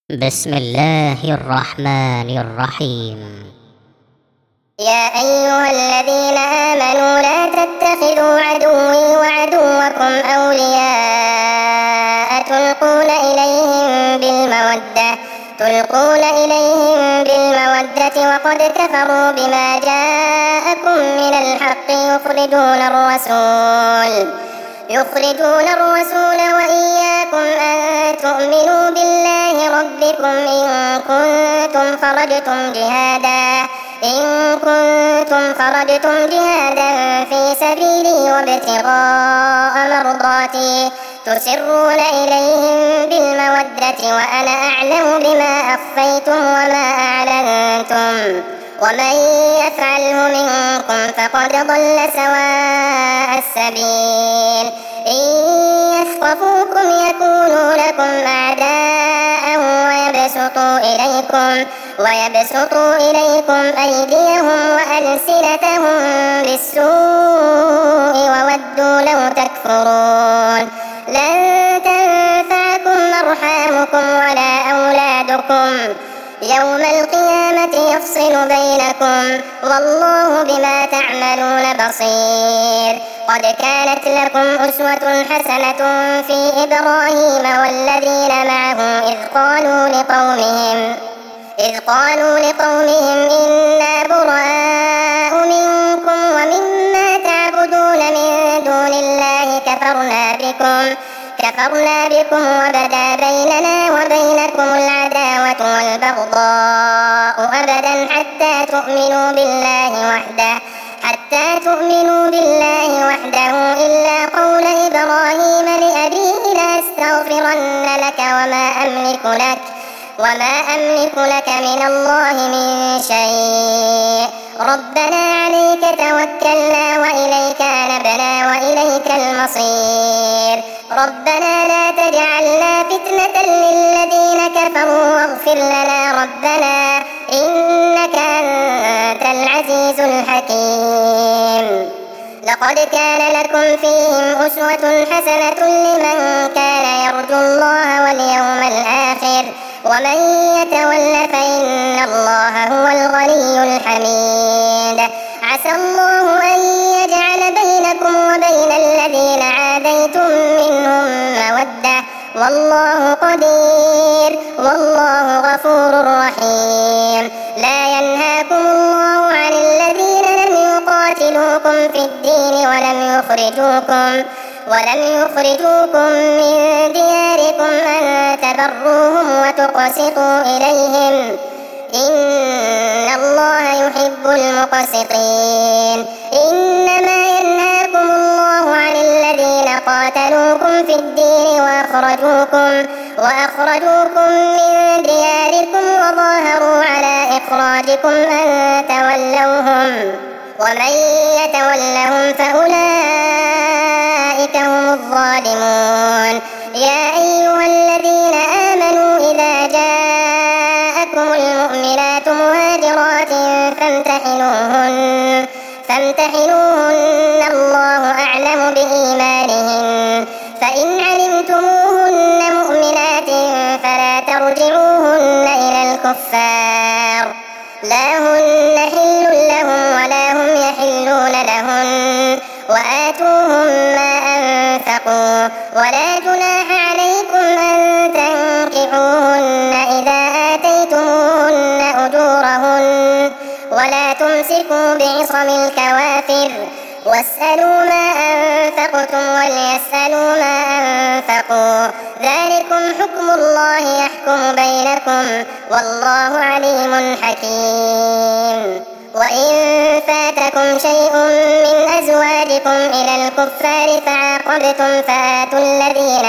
بسم الله الرحمن الرحيم. يا أيها الذين آمنوا لا تتخذوا عدوي وعدوكم أولياء تلقون إليهم بالمودة وقد كفروا بما جاءكم من الحق يخرجون الرسول وإياكم أن تؤمنوا بالله ربكم إن كنتم خرجتم جهادا في سبيلي وابتغاء مرضاتي تسرون إليهم بالمودة وأنا أعلم بما أخفيتم وما أعلنتم ومن يفعله منكم فقد ضل سواء السبيل. إن يثقفوكم يكونوا لكم أعداء ويبسطوا إليكم أيديهم وألسنتهم بالسوء وودوا لو تكفرون. لن تنفعكم أرحامكم ولا أولادكم يوم القيامة يفصل بينكم والله بما تعملون بصير. قد كانت لكم أسوة حسنة في إبراهيم والذين معه إذ قالوا لقومهم إنا براء منكم ومما تعبدون من دون الله كفرنا بكم وبدا بيننا وبينكم العداوة والبغضاء أبدا حتى تؤمنوا بالله وحده إلا قول إبراهيم لأبيه لأستغفرن لك وما أملك لك من الله من شيء. ربنا عليك توكلنا وإليك أنبنا وإليك المصير. ربنا لا تجعلنا فتنة للذين كفروا واغفر لنا ربنا إنك أنت العزيز الحكيم. لقد كان لكم فيهم أسوة حسنة لمن كان يرجو الله واليوم الآخر ومن يتول فإن الله هو الغني الحميد. عسى الله أن يجعل بينكم وبين الذين عاديتم منهم مودة والله قدير والله غفور رحيم. لا ينهاكم الله عن الذين لم يقاتلوكم في الدين ولم يخرجوكم من دياركم أن تبروهم وتقسطوا إليهم إن الله يحب المقسطين. إنما ينهاكم الله عن الذين قاتلوكم في الدين وأخرجوكم من دياركم وظاهروا على إخراجكم أن تولوهم ومن يتولهم فأولئك هم الظالمون. يا أيها الذين آمنوا إذا جاءكم المؤمنات مهاجرات فامتحنوهن الله أعلم بإيمانهن فإن علمتموهن مؤمنات فلا ترجعوهن إلى الكفار لا هن حل لهم ولا هم يحلون لهن وآتوهم ما أنفقوا ولا جناح عليكم أن تنكحوهن إذا آتيتموهن أجورهن ولا تمسكوا بعصم الكوافر واسألوا ما أنفقتم وليسألوا ما أنفقوا ذلكم حكم الله يحكم بينكم والله عليم حكيم. وإن فاتكم شيء من أزواجكم إلى الكفار فعاقبتم فآتوا الذين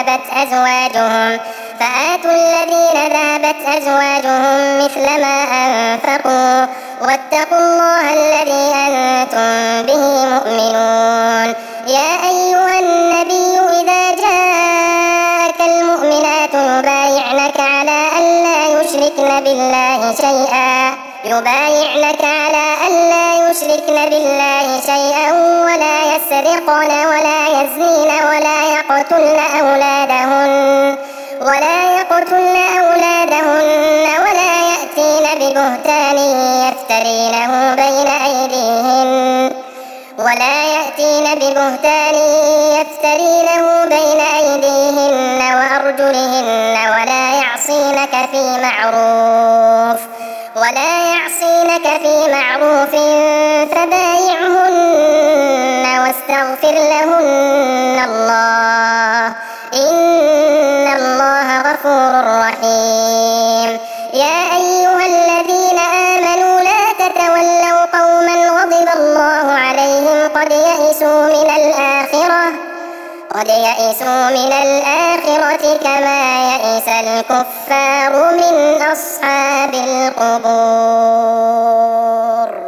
ذهبت أزواجهم مثل ما أنفقوا واتقوا الله الذي أنتم به مؤمنون. يا أيها النبي إذا جاءك المؤمنات يبايعنك على ألا يشركن بالله شيئا ولا يسرقن ولا يزنين ولا يقتلن أولادهن ببهتان يفترينه بين أيديهن وأرجلهن ولا يعصينك في معروف فبايعهن واستغفر لهن الله إن الله غفور رحيم. يا أيها الذين آمنوا لا تتولوا قوما غضب الله عليهم قد يئسوا من الآخرة كما يئس الكفار من أصحاب القبور.